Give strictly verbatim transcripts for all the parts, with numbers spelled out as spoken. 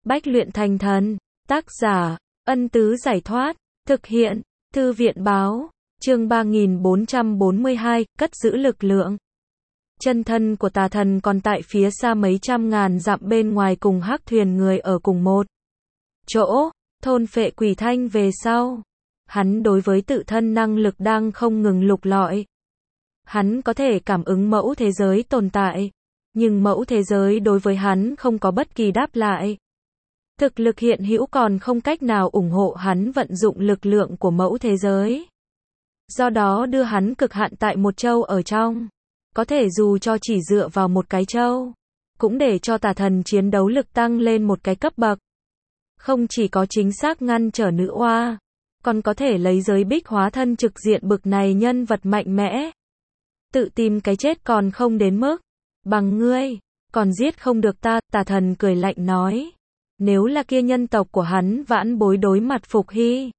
Bách luyện thành thần. Tác giả, Ân Tứ Giải Thoát. Thực hiện, Thư viện Báo. Chương ba nghìn bốn trăm bốn mươi hai, cất giữ lực lượng. Chân thân của tà thần còn tại phía xa mấy trăm ngàn dặm bên ngoài cùng hắc thuyền người ở cùng một chỗ, thôn phệ quỷ thanh về sau. Hắn đối với tự thân năng lực đang không ngừng lục lọi. Hắn có thể cảm ứng mẫu thế giới tồn tại, nhưng mẫu thế giới đối với hắn không có bất kỳ đáp lại. Thực lực hiện hữu còn không cách nào ủng hộ hắn vận dụng lực lượng của mẫu thế giới. Do đó đưa hắn cực hạn tại một châu ở trong. Có thể dù cho chỉ dựa vào một cái châu, cũng để cho tà thần chiến đấu lực tăng lên một cái cấp bậc. Không chỉ có chính xác ngăn trở nữ oa, còn có thể lấy giới bích hóa thân trực diện bực này nhân vật mạnh mẽ. Tự tìm cái chết còn không đến mức bằng ngươi, còn giết không được ta, tà thần cười lạnh nói. Nếu là kia nhân tộc của hắn vãn bối đối mặt Phục Hy,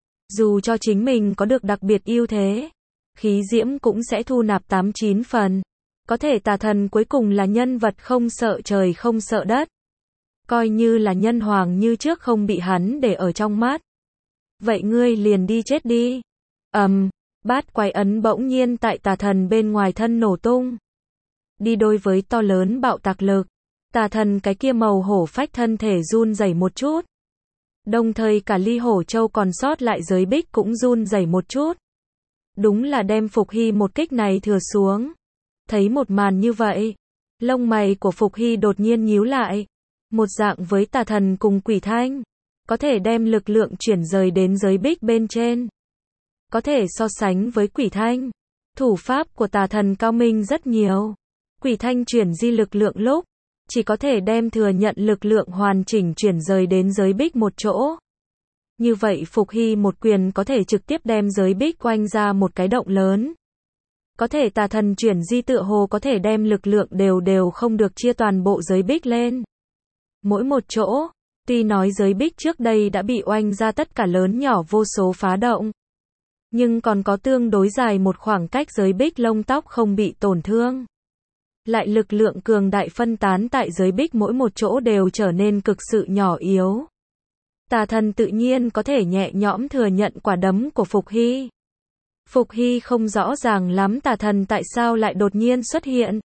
dù cho chính mình có được đặc biệt ưu thế, khí diễm cũng sẽ thu nạp tám chín phần. Có thể tà thần cuối cùng là nhân vật không sợ trời không sợ đất. Coi như là nhân hoàng như trước không bị hắn để ở trong mắt. Vậy ngươi liền đi chết đi. Ầm, um, bát quái ấn bỗng nhiên tại tà thần bên ngoài thân nổ tung. Đi đôi với to lớn bạo tạc lực, tà thần cái kia màu hổ phách thân thể run rẩy một chút. Đồng thời cả ly hổ châu còn sót lại giới bích cũng run rẩy một chút. Đúng là đem Phục Hy một kích này thừa xuống. Thấy một màn như vậy, lông mày của Phục Hy đột nhiên nhíu lại. Một dạng với tà thần cùng quỷ thanh, có thể đem lực lượng chuyển rời đến giới bích bên trên. Có thể so sánh với quỷ thanh, thủ pháp của tà thần cao minh rất nhiều. Quỷ thanh chuyển di lực lượng lúc, chỉ có thể đem thừa nhận lực lượng hoàn chỉnh chuyển rời đến giới bích một chỗ. Như vậy Phục Hy một quyền có thể trực tiếp đem giới bích quanh ra một cái động lớn. Có thể tà thần chuyển di tựa hồ có thể đem lực lượng đều đều không được chia toàn bộ giới bích lên. Mỗi một chỗ, tuy nói giới bích trước đây đã bị oanh ra tất cả lớn nhỏ vô số phá động. Nhưng còn có tương đối dài một khoảng cách giới bích lông tóc không bị tổn thương. Lại lực lượng cường đại phân tán tại giới bích mỗi một chỗ đều trở nên cực sự nhỏ yếu. Tà thần tự nhiên có thể nhẹ nhõm thừa nhận quả đấm của Phục Hy. Phục Hy không rõ ràng lắm tà thần tại sao lại đột nhiên xuất hiện.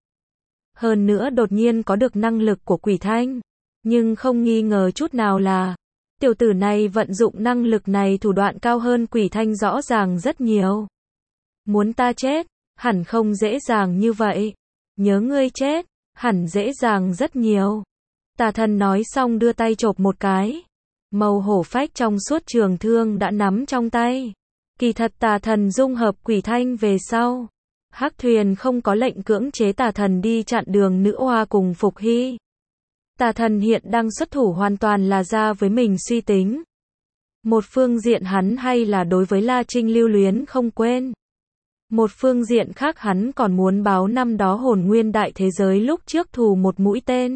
Hơn nữa đột nhiên có được năng lực của quỷ thanh. Nhưng không nghi ngờ chút nào là, tiểu tử này vận dụng năng lực này thủ đoạn cao hơn quỷ thanh rõ ràng rất nhiều. Muốn ta chết, hẳn không dễ dàng như vậy. Nhớ ngươi chết, hẳn dễ dàng rất nhiều. Tà thần nói xong đưa tay chộp một cái. Màu hổ phách trong suốt trường thương đã nắm trong tay. Kỳ thật tà thần dung hợp quỷ thanh về sau. Hắc thuyền không có lệnh cưỡng chế tà thần đi chặn đường nữ oa cùng Phục Hy. Tà thần hiện đang xuất thủ hoàn toàn là ra với mình suy tính. Một phương diện hắn hay là đối với La Trinh lưu luyến không quên. Một phương diện khác hắn còn muốn báo năm đó hồn nguyên đại thế giới lúc trước thù một mũi tên.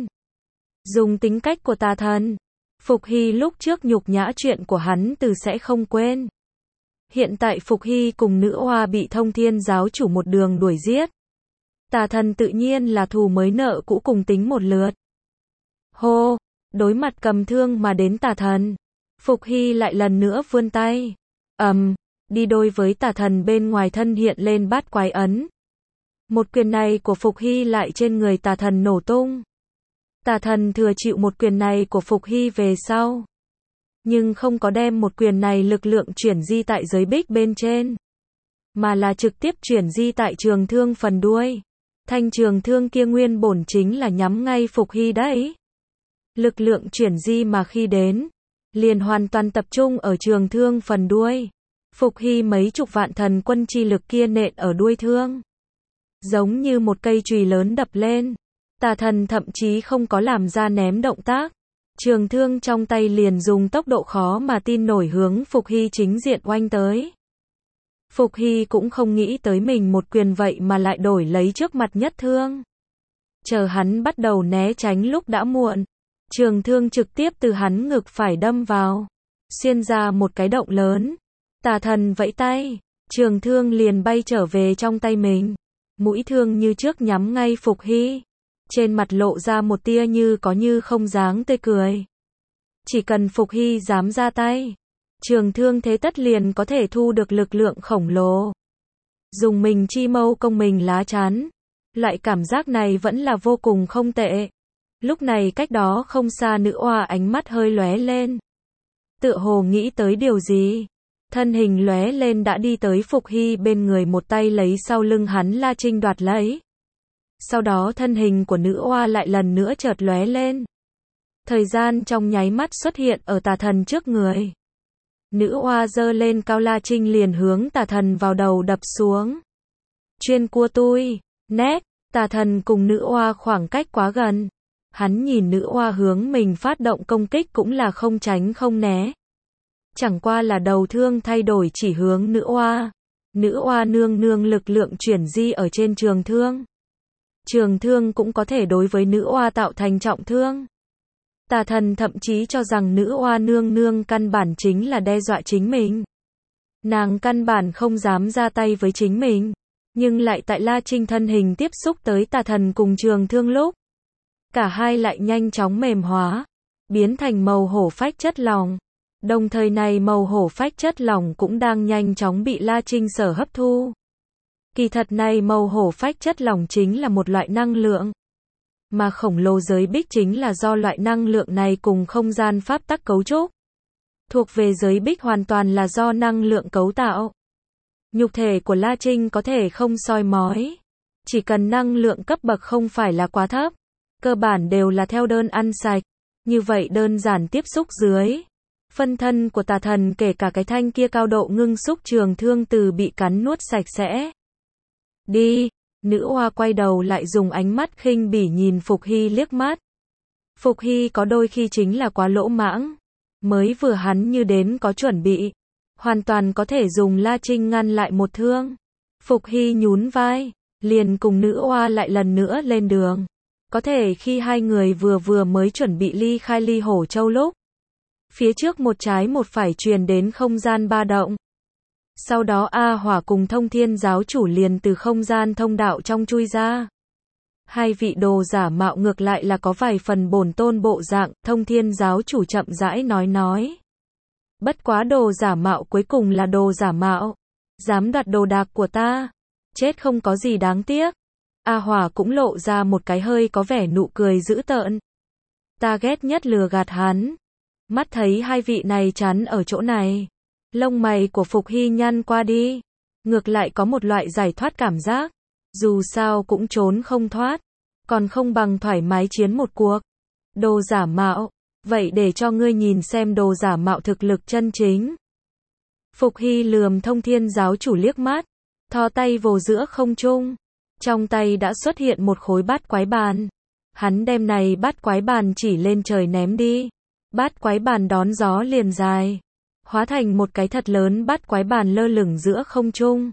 Dùng tính cách của tà thần, Phục Hy lúc trước nhục nhã chuyện của hắn từ sẽ không quên. Hiện tại Phục Hy cùng nữ oa bị Thông Thiên giáo chủ một đường đuổi giết. Tà thần tự nhiên là thù mới nợ cũ cùng tính một lượt. Hô, đối mặt cầm thương mà đến tà thần. Phục Hy lại lần nữa vươn tay. Ầm, um, đi đôi với tà thần bên ngoài thân hiện lên bát quái ấn. Một quyền này của Phục Hy lại trên người tà thần nổ tung. Tà thần thừa chịu một quyền này của Phục Hy về sau. Nhưng không có đem một quyền này lực lượng chuyển di tại giới bích bên trên. Mà là trực tiếp chuyển di tại trường thương phần đuôi. Thanh trường thương kia nguyên bổn chính là nhắm ngay Phục Hy đấy. Lực lượng chuyển di mà khi đến, liền hoàn toàn tập trung ở trường thương phần đuôi. Phục Hy mấy chục vạn thần quân chi lực kia nện ở đuôi thương. Giống như một cây chùy lớn đập lên. Tà thần thậm chí không có làm ra ném động tác. Trường thương trong tay liền dùng tốc độ khó mà tin nổi hướng Phục Hy chính diện oanh tới. Phục Hy cũng không nghĩ tới mình một quyền vậy mà lại đổi lấy trước mặt nhất thương. Chờ hắn bắt đầu né tránh lúc đã muộn. Trường thương trực tiếp từ hắn ngực phải đâm vào. Xuyên ra một cái động lớn. Tà thần vẫy tay. Trường thương liền bay trở về trong tay mình. Mũi thương như trước nhắm ngay Phục Hy. Trên mặt lộ ra một tia như có như không dáng tươi cười. Chỉ cần Phục Hy dám ra tay, Trường Thương thế tất liền có thể thu được lực lượng khổng lồ. Dùng mình chi mâu công mình lá chắn. Loại cảm giác này vẫn là vô cùng không tệ. Lúc này cách đó không xa nữ oa ánh mắt hơi lóe lên. Tựa hồ nghĩ tới điều gì. Thân hình lóe lên đã đi tới Phục Hy bên người, một tay lấy sau lưng hắn La Trinh đoạt lấy. Sau đó thân hình của nữ oa lại lần nữa chợt lóe lên. Thời gian trong nháy mắt xuất hiện ở tà thần trước người. Nữ oa giơ lên cao La Trinh liền hướng tà thần vào đầu đập xuống. Chuyên cua tui, nét, tà thần cùng nữ oa khoảng cách quá gần. Hắn nhìn nữ oa hướng mình phát động công kích cũng là không tránh không né. Chẳng qua là đầu thương thay đổi chỉ hướng nữ oa. Nữ oa nương nương lực lượng chuyển di ở trên trường thương. Trường thương cũng có thể đối với nữ oa tạo thành trọng thương. Tà thần thậm chí cho rằng nữ oa nương nương căn bản chính là đe dọa chính mình. Nàng căn bản không dám ra tay với chính mình. Nhưng lại tại La Trinh thân hình tiếp xúc tới tà thần cùng trường thương lúc. Cả hai lại nhanh chóng mềm hóa. Biến thành màu hổ phách chất lỏng. Đồng thời này màu hổ phách chất lỏng cũng đang nhanh chóng bị La Trinh sở hấp thu. Kỳ thật này màu hổ phách chất lỏng chính là một loại năng lượng. Mà khổng lồ giới bích chính là do loại năng lượng này cùng không gian pháp tắc cấu trúc. Thuộc về giới bích hoàn toàn là do năng lượng cấu tạo. Nhục thể của La Trinh có thể không soi mói. Chỉ cần năng lượng cấp bậc không phải là quá thấp. Cơ bản đều là theo đơn ăn sạch. Như vậy đơn giản tiếp xúc dưới. Phân thân của tà thần kể cả cái thanh kia cao độ ngưng xúc trường thương từ bị cắn nuốt sạch sẽ. Đi, nữ oa quay đầu lại dùng ánh mắt khinh bỉ nhìn Phục Hy liếc mắt. Phục Hy có đôi khi chính là quá lỗ mãng. Mới vừa hắn như đến có chuẩn bị. Hoàn toàn có thể dùng La Trinh ngăn lại một thương. Phục Hy nhún vai, liền cùng nữ oa lại lần nữa lên đường. Có thể khi hai người vừa vừa mới chuẩn bị ly khai Ly Hổ Châu lúc. Phía trước một trái một phải truyền đến không gian ba động. Sau đó A Hỏa cùng Thông Thiên giáo chủ liền từ không gian thông đạo trong chui ra. Hai vị đồ giả mạo ngược lại là có vài phần bổn tôn bộ dạng, Thông Thiên giáo chủ chậm rãi nói nói. Bất quá đồ giả mạo cuối cùng là đồ giả mạo. Dám đoạt đồ đạc của ta. Chết không có gì đáng tiếc. A Hỏa cũng lộ ra một cái hơi có vẻ nụ cười dữ tợn. Ta ghét nhất lừa gạt hắn. Mắt thấy hai vị này chắn ở chỗ này. Lông mày của Phục Hy nhăn qua đi. Ngược lại có một loại giải thoát cảm giác. Dù sao cũng trốn không thoát. Còn không bằng thoải mái chiến một cuộc. Đồ giả mạo. Vậy để cho ngươi nhìn xem đồ giả mạo thực lực chân chính. Phục Hy lườm Thông Thiên giáo chủ liếc mắt. Thò tay vồ giữa không trung. Trong tay đã xuất hiện một khối bát quái bàn. Hắn đem này bát quái bàn chỉ lên trời ném đi. Bát quái bàn đón gió liền dài. Hóa thành một cái thật lớn bát quái bàn lơ lửng giữa không trung.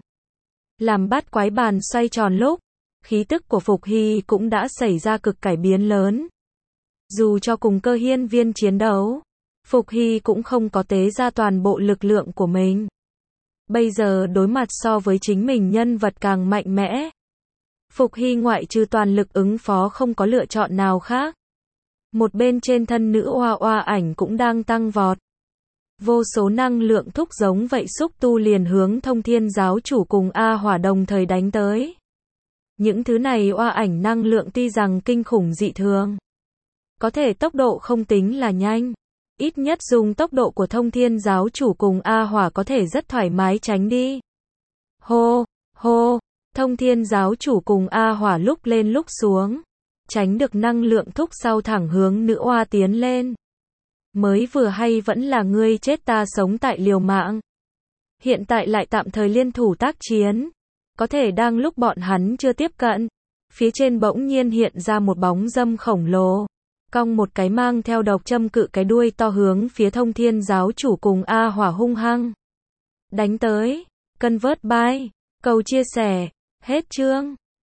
Làm bát quái bàn xoay tròn lúc. Khí tức của Phục Hy cũng đã xảy ra cực cải biến lớn. Dù cho cùng cơ hiên viên chiến đấu. Phục Hy cũng không có tế ra toàn bộ lực lượng của mình. Bây giờ đối mặt so với chính mình nhân vật càng mạnh mẽ. Phục Hy ngoại trừ toàn lực ứng phó không có lựa chọn nào khác. Một bên trên thân nữ oa oa ảnh cũng đang tăng vọt. Vô số năng lượng thúc giống vậy xúc tu liền hướng Thông Thiên giáo chủ cùng A Hỏa đồng thời đánh tới. Những thứ này oa ảnh năng lượng tuy rằng kinh khủng dị thường. Có thể tốc độ không tính là nhanh. Ít nhất dùng tốc độ của Thông Thiên giáo chủ cùng A Hỏa có thể rất thoải mái tránh đi. Hô, hô, Thông Thiên giáo chủ cùng A Hỏa lúc lên lúc xuống. Tránh được năng lượng thúc sau thẳng hướng nữ oa tiến lên. Mới vừa hay vẫn là ngươi chết ta sống tại liều mạng. Hiện tại lại tạm thời liên thủ tác chiến. Có thể đang lúc bọn hắn chưa tiếp cận. Phía trên bỗng nhiên hiện ra một bóng dâm khổng lồ. Cong một cái mang theo độc châm cự cái đuôi to hướng phía Thông Thiên giáo chủ cùng A Hỏa hung hăng. Đánh tới. Convert buy. Cầu chia sẻ. Hết chương.